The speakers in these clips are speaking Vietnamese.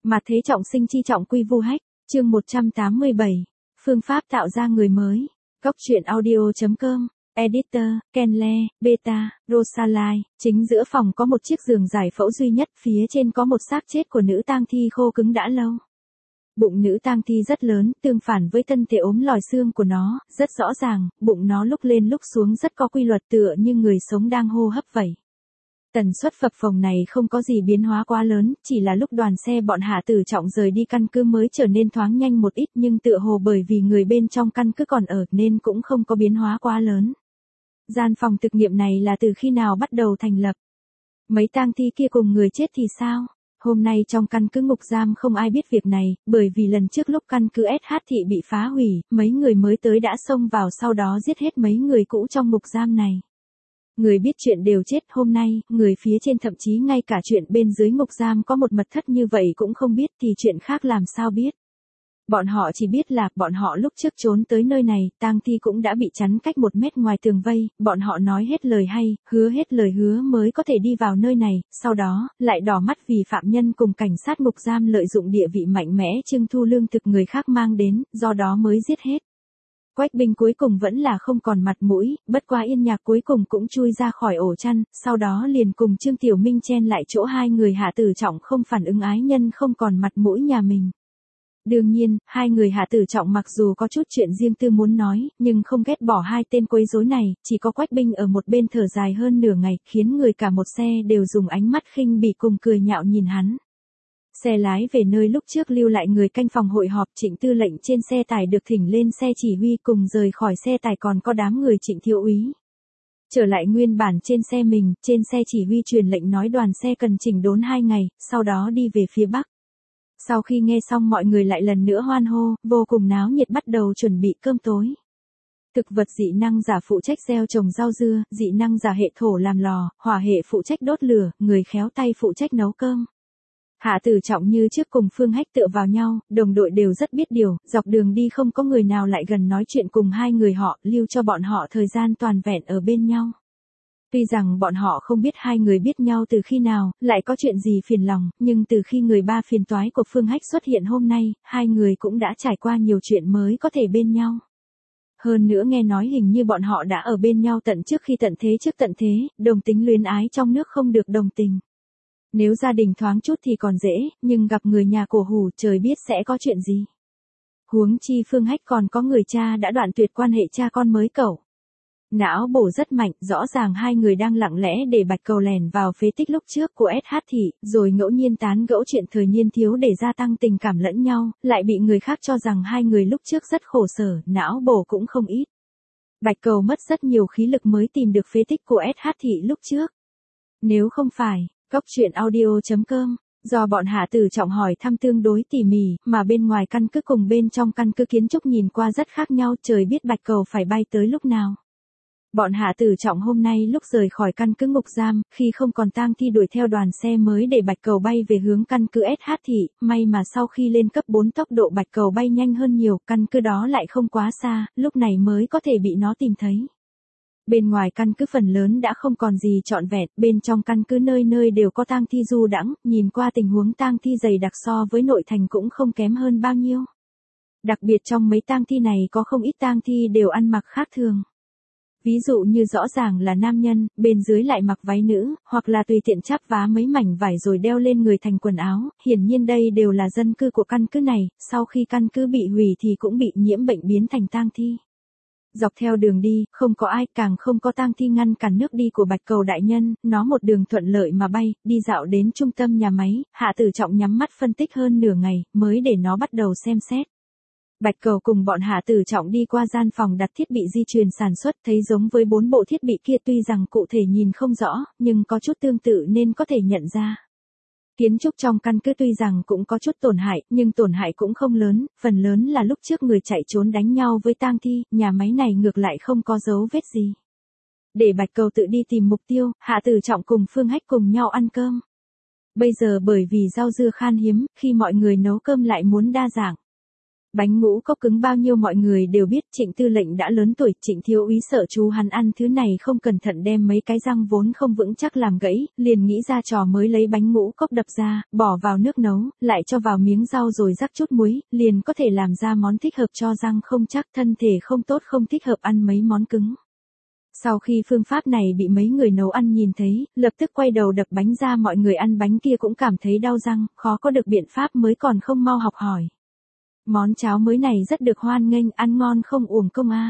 Mà thế trọng sinh chi trọng quy vu hách, chương 187, phương pháp tạo ra người mới. Góc truyện audio.com, editor, Kenle, Beta, Rosalai. Chính giữa phòng có một chiếc giường giải phẫu duy nhất, phía trên có một xác chết của nữ tang thi khô cứng đã lâu. Bụng nữ tang thi rất lớn, tương phản với thân thể ốm lòi xương của nó, rất rõ ràng, bụng nó lúc lên lúc xuống rất có quy luật tựa như người sống đang hô hấp vậy. Tần suất phập phồng này không có gì biến hóa quá lớn, chỉ là lúc đoàn xe bọn Hạ Tử Trọng rời đi căn cứ mới trở nên thoáng nhanh một ít, nhưng tựa hồ bởi vì người bên trong căn cứ còn ở nên cũng không có biến hóa quá lớn. Gian phòng thực nghiệm này là từ khi nào bắt đầu thành lập? Mấy tang thi kia cùng người chết thì sao? Hôm nay trong căn cứ ngục giam không ai biết việc này, bởi vì lần trước lúc căn cứ SH thị bị phá hủy, mấy người mới tới đã xông vào sau đó giết hết mấy người cũ trong ngục giam này. Người biết chuyện đều chết, hôm nay, người phía trên thậm chí ngay cả chuyện bên dưới ngục giam có một mật thất như vậy cũng không biết thì chuyện khác làm sao biết. Bọn họ chỉ biết là, bọn họ lúc trước trốn tới nơi này, tang thi cũng đã bị chắn cách 1 mét ngoài tường vây, bọn họ nói hết lời hay, hứa hết lời hứa mới có thể đi vào nơi này, sau đó, lại đỏ mắt vì phạm nhân cùng cảnh sát ngục giam lợi dụng địa vị mạnh mẽ trưng thu lương thực người khác mang đến, do đó mới giết hết. Quách Binh cuối cùng vẫn là không còn mặt mũi, bất quá Yên Nhạc cuối cùng cũng chui ra khỏi ổ chăn, sau đó liền cùng Trương Tiểu Minh chen lại chỗ hai người Hạ Tử Trọng không phản ứng ái nhân không còn mặt mũi nhà mình. Đương nhiên, hai người Hạ Tử Trọng mặc dù có chút chuyện riêng tư muốn nói, nhưng không ghét bỏ hai tên quấy rối này, chỉ có Quách Binh ở một bên thở dài hơn nửa ngày, khiến người cả một xe đều dùng ánh mắt khinh bỉ cùng cười nhạo nhìn hắn. Xe lái về nơi lúc trước lưu lại người canh phòng hội họp, Trịnh tư lệnh trên xe tải được thỉnh lên xe chỉ huy cùng rời khỏi xe tải còn có đám người Trịnh thiếu úy. Trở lại nguyên bản trên xe mình, trên xe chỉ huy truyền lệnh nói đoàn xe cần chỉnh đốn 2 ngày, sau đó đi về phía Bắc. Sau khi nghe xong mọi người lại lần nữa hoan hô, vô cùng náo nhiệt bắt đầu chuẩn bị cơm tối. Thực vật dị năng giả phụ trách gieo trồng rau dưa, dị năng giả hệ thổ làm lò, hỏa hệ phụ trách đốt lửa, người khéo tay phụ trách nấu cơm. Hạ Tử Trọng như trước cùng Phương Hách tựa vào nhau, đồng đội đều rất biết điều, dọc đường đi không có người nào lại gần nói chuyện cùng hai người họ, lưu cho bọn họ thời gian toàn vẹn ở bên nhau. Tuy rằng bọn họ không biết hai người biết nhau từ khi nào, lại có chuyện gì phiền lòng, nhưng từ khi người ba phiền toái của Phương Hách xuất hiện hôm nay, hai người cũng đã trải qua nhiều chuyện mới có thể bên nhau. Hơn nữa nghe nói hình như bọn họ đã ở bên nhau tận trước khi tận thế trước tận thế, đồng tính luyến ái trong nước không được đồng tình. Nếu gia đình thoáng chút thì còn dễ, nhưng gặp người nhà cổ hủ trời biết sẽ có chuyện gì. Huống chi Phương Hách còn có người cha đã đoạn tuyệt quan hệ cha con mới cẩu. Não bổ rất mạnh, rõ ràng hai người đang lặng lẽ để Bạch Cầu lèn vào phế tích lúc trước của SH thị, rồi ngẫu nhiên tán gẫu chuyện thời niên thiếu để gia tăng tình cảm lẫn nhau, lại bị người khác cho rằng hai người lúc trước rất khổ sở, não bổ cũng không ít. Bạch Cầu mất rất nhiều khí lực mới tìm được phế tích của SH thị lúc trước. Nếu không phải, góc truyện audio.com, do bọn Hạ Tử Trọng hỏi thăm tương đối tỉ mỉ, mà bên ngoài căn cứ cùng bên trong căn cứ kiến trúc nhìn qua rất khác nhau, trời biết Bạch Cầu phải bay tới lúc nào. Bọn Hạ Tử Trọng hôm nay lúc rời khỏi căn cứ ngục giam, khi không còn tang thi đuổi theo đoàn xe mới để Bạch Cầu bay về hướng căn cứ SH thị, may mà sau khi lên cấp 4 tốc độ Bạch Cầu bay nhanh hơn nhiều, căn cứ đó lại không quá xa, lúc này mới có thể bị nó tìm thấy. Bên ngoài căn cứ phần lớn đã không còn gì trọn vẹn, bên trong căn cứ nơi nơi đều có tang thi du đãng, nhìn qua tình huống tang thi dày đặc so với nội thành cũng không kém hơn bao nhiêu. Đặc biệt trong mấy tang thi này có không ít tang thi đều ăn mặc khác thường. Ví dụ như rõ ràng là nam nhân, bên dưới lại mặc váy nữ, hoặc là tùy tiện chắp vá mấy mảnh vải rồi đeo lên người thành quần áo, hiển nhiên đây đều là dân cư của căn cứ này, sau khi căn cứ bị hủy thì cũng bị nhiễm bệnh biến thành tang thi. Dọc theo đường đi, không có ai, càng không có tang thi ngăn cản nước đi của Bạch Cầu đại nhân, nó một đường thuận lợi mà bay, đi dạo đến trung tâm nhà máy, Hạ Tử Trọng nhắm mắt phân tích hơn nửa ngày, mới để nó bắt đầu xem xét. Bạch Cầu cùng bọn Hạ Tử Trọng đi qua gian phòng đặt thiết bị di truyền sản xuất, thấy giống với 4 bộ thiết bị kia, tuy rằng cụ thể nhìn không rõ, nhưng có chút tương tự nên có thể nhận ra. Kiến trúc trong căn cứ tuy rằng cũng có chút tổn hại, nhưng tổn hại cũng không lớn, phần lớn là lúc trước người chạy trốn đánh nhau với tang thi, nhà máy này ngược lại không có dấu vết gì. Để Bạch Cầu tự đi tìm mục tiêu, Hạ Tử Trọng cùng Phương Hách cùng nhau ăn cơm. Bây giờ bởi vì rau dưa khan hiếm, khi mọi người nấu cơm lại muốn đa dạng. Bánh ngũ cốc cứng bao nhiêu mọi người đều biết, Trịnh Tư lệnh đã lớn tuổi, Trịnh thiếu úy sợ chú hắn ăn thứ này không cẩn thận đem mấy cái răng vốn không vững chắc làm gãy, liền nghĩ ra trò mới lấy bánh ngũ cốc đập ra, bỏ vào nước nấu, lại cho vào miếng rau rồi rắc chút muối, liền có thể làm ra món thích hợp cho răng không chắc, thân thể không tốt, không thích hợp ăn mấy món cứng. Sau khi phương pháp này bị mấy người nấu ăn nhìn thấy, lập tức quay đầu đập bánh ra, mọi người ăn bánh kia cũng cảm thấy đau răng, khó có được biện pháp mới còn không mau học hỏi. Món cháo mới này rất được hoan nghênh, ăn ngon không uổng công a.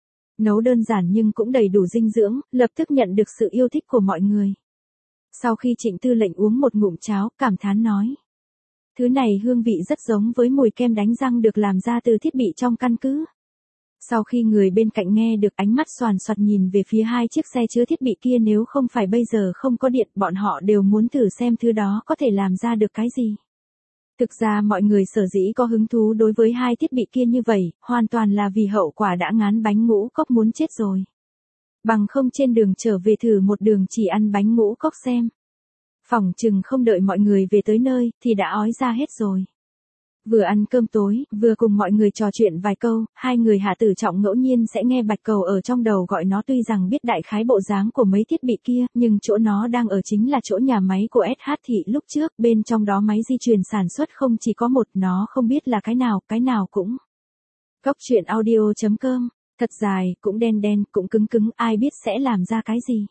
Nấu đơn giản nhưng cũng đầy đủ dinh dưỡng, lập tức nhận được sự yêu thích của mọi người. Sau khi Trịnh Tư lệnh uống một ngụm cháo, cảm thán nói. Thứ này hương vị rất giống với mùi kem đánh răng được làm ra từ thiết bị trong căn cứ. Sau khi người bên cạnh nghe được, ánh mắt xoàn xoạt nhìn về phía hai chiếc xe chứa thiết bị kia, nếu không phải bây giờ không có điện, bọn họ đều muốn thử xem thứ đó có thể làm ra được cái gì. Thực ra mọi người sở dĩ có hứng thú đối với hai thiết bị kia như vậy, hoàn toàn là vì hậu quả đã ngán bánh ngũ cốc muốn chết rồi. Bằng không trên đường trở về thử một đường chỉ ăn bánh ngũ cốc xem. Phỏng chừng không đợi mọi người về tới nơi, thì đã ói ra hết rồi. Vừa ăn cơm tối, vừa cùng mọi người trò chuyện vài câu, hai người Hạ Tử Trọng ngẫu nhiên sẽ nghe Bạch Cầu ở trong đầu gọi nó, tuy rằng biết đại khái bộ dáng của mấy thiết bị kia, nhưng chỗ nó đang ở chính là chỗ nhà máy của SH Thị lúc trước, bên trong đó máy di truyền sản xuất không chỉ có một, nó không biết là cái nào cũng. Góc truyện audio.com, thật dài, cũng đen đen, cũng cứng cứng, ai biết sẽ làm ra cái gì.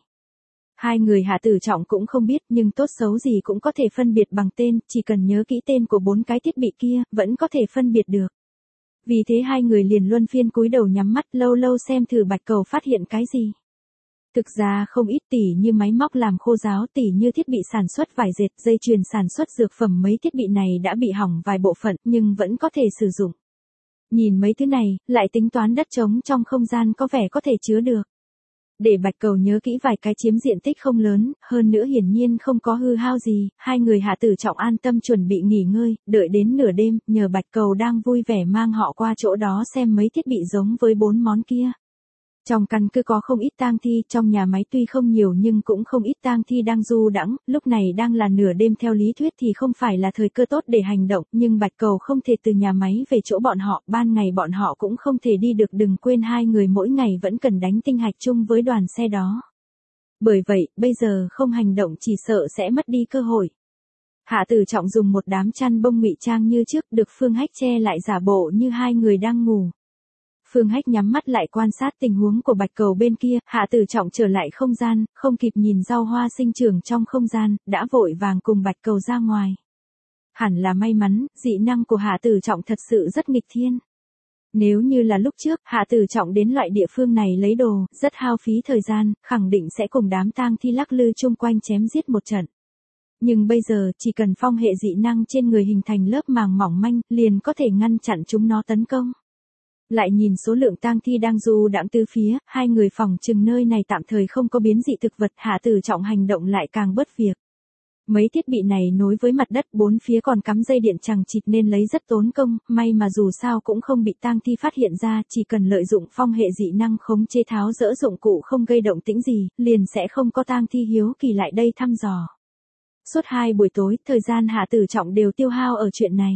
Hai người Hạ Tử Trọng cũng không biết, nhưng tốt xấu gì cũng có thể phân biệt bằng tên, chỉ cần nhớ kỹ tên của 4 cái thiết bị kia, vẫn có thể phân biệt được. Vì thế hai người liền luân phiên cúi đầu nhắm mắt, lâu lâu xem thử Bạch Cầu phát hiện cái gì. Thực ra không ít, tỉ như máy móc làm khô giáo, tỉ như thiết bị sản xuất vải dệt, dây chuyền sản xuất dược phẩm, mấy thiết bị này đã bị hỏng vài bộ phận, nhưng vẫn có thể sử dụng. Nhìn mấy thứ này, lại tính toán đất trống trong không gian có vẻ có thể chứa được. Để Bạch Cầu nhớ kỹ vài cái chiếm diện tích không lớn, hơn nữa hiển nhiên không có hư hao gì, hai người Hạ Tử Trọng an tâm chuẩn bị nghỉ ngơi, đợi đến nửa đêm, nhờ Bạch Cầu đang vui vẻ mang họ qua chỗ đó xem mấy thiết bị giống với 4 món kia. Trong căn cứ có không ít tang thi, trong nhà máy tuy không nhiều nhưng cũng không ít tang thi đang du đãng, lúc này đang là nửa đêm, theo lý thuyết thì không phải là thời cơ tốt để hành động, nhưng Bạch Cầu không thể từ nhà máy về chỗ bọn họ, ban ngày bọn họ cũng không thể đi được, đừng quên hai người mỗi ngày vẫn cần đánh tinh hạch chung với đoàn xe đó. Bởi vậy, bây giờ không hành động chỉ sợ sẽ mất đi cơ hội. Hạ Tử Trọng dùng một đám chăn bông ngụy trang như trước, được Phương Hách che lại giả bộ như hai người đang ngủ. Phương Hách nhắm mắt lại quan sát tình huống của Bạch Cầu bên kia, Hạ Tử Trọng trở lại không gian, không kịp nhìn rau hoa sinh trưởng trong không gian, đã vội vàng cùng Bạch Cầu ra ngoài. Hẳn là may mắn, dị năng của Hạ Tử Trọng thật sự rất nghịch thiên. Nếu như là lúc trước, Hạ Tử Trọng đến loại địa phương này lấy đồ, rất hao phí thời gian, khẳng định sẽ cùng đám tang thi lắc lư chung quanh chém giết một trận. Nhưng bây giờ, chỉ cần phong hệ dị năng trên người hình thành lớp màng mỏng manh, liền có thể ngăn chặn chúng nó tấn công. Lại nhìn số lượng tang thi đang du đãng tứ phía, hai người phỏng chừng nơi này tạm thời không có biến dị thực vật, Hạ Tử Trọng hành động lại càng bớt việc. Mấy thiết bị này nối với mặt đất, bốn phía còn cắm dây điện chằng chịt nên lấy rất tốn công, may mà dù sao cũng không bị tang thi phát hiện ra, chỉ cần lợi dụng phong hệ dị năng khống chế tháo dỡ dụng cụ không gây động tĩnh gì, liền sẽ không có tang thi hiếu kỳ lại đây thăm dò. Suốt 2 buổi tối, thời gian Hạ Tử Trọng đều tiêu hao ở chuyện này.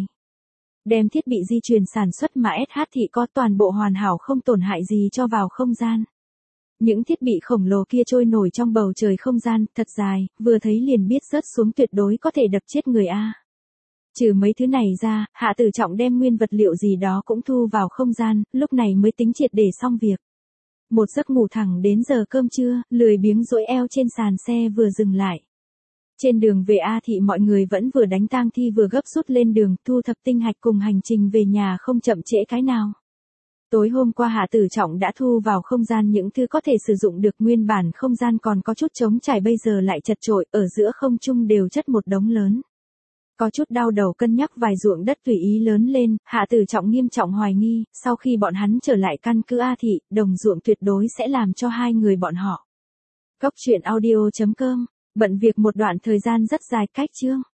Đem thiết bị di truyền sản xuất mà SH Thị có toàn bộ hoàn hảo không tổn hại gì cho vào không gian. Những thiết bị khổng lồ kia trôi nổi trong bầu trời không gian, thật dài, vừa thấy liền biết rớt xuống tuyệt đối có thể đập chết người a. Trừ mấy thứ này ra, Hạ Tử Trọng đem nguyên vật liệu gì đó cũng thu vào không gian, lúc này mới tính triệt để xong việc. Một giấc ngủ thẳng đến giờ cơm trưa, lười biếng duỗi eo trên sàn xe vừa dừng lại. Trên đường về A Thị mọi người vẫn vừa đánh tang thi vừa gấp rút lên đường, thu thập tinh hạch cùng hành trình về nhà không chậm trễ cái nào. Tối hôm qua Hạ Tử Trọng đã thu vào không gian những thứ có thể sử dụng được, nguyên bản không gian còn có chút trống trải bây giờ lại chật chội, ở giữa không trung đều chất một đống lớn. Có chút đau đầu cân nhắc vài ruộng đất tùy ý lớn lên, Hạ Tử Trọng nghiêm trọng hoài nghi, sau khi bọn hắn trở lại căn cứ A Thị, đồng ruộng tuyệt đối sẽ làm cho hai người bọn họ. Góc truyện audio.com, bận việc một đoạn thời gian rất dài, cách chương.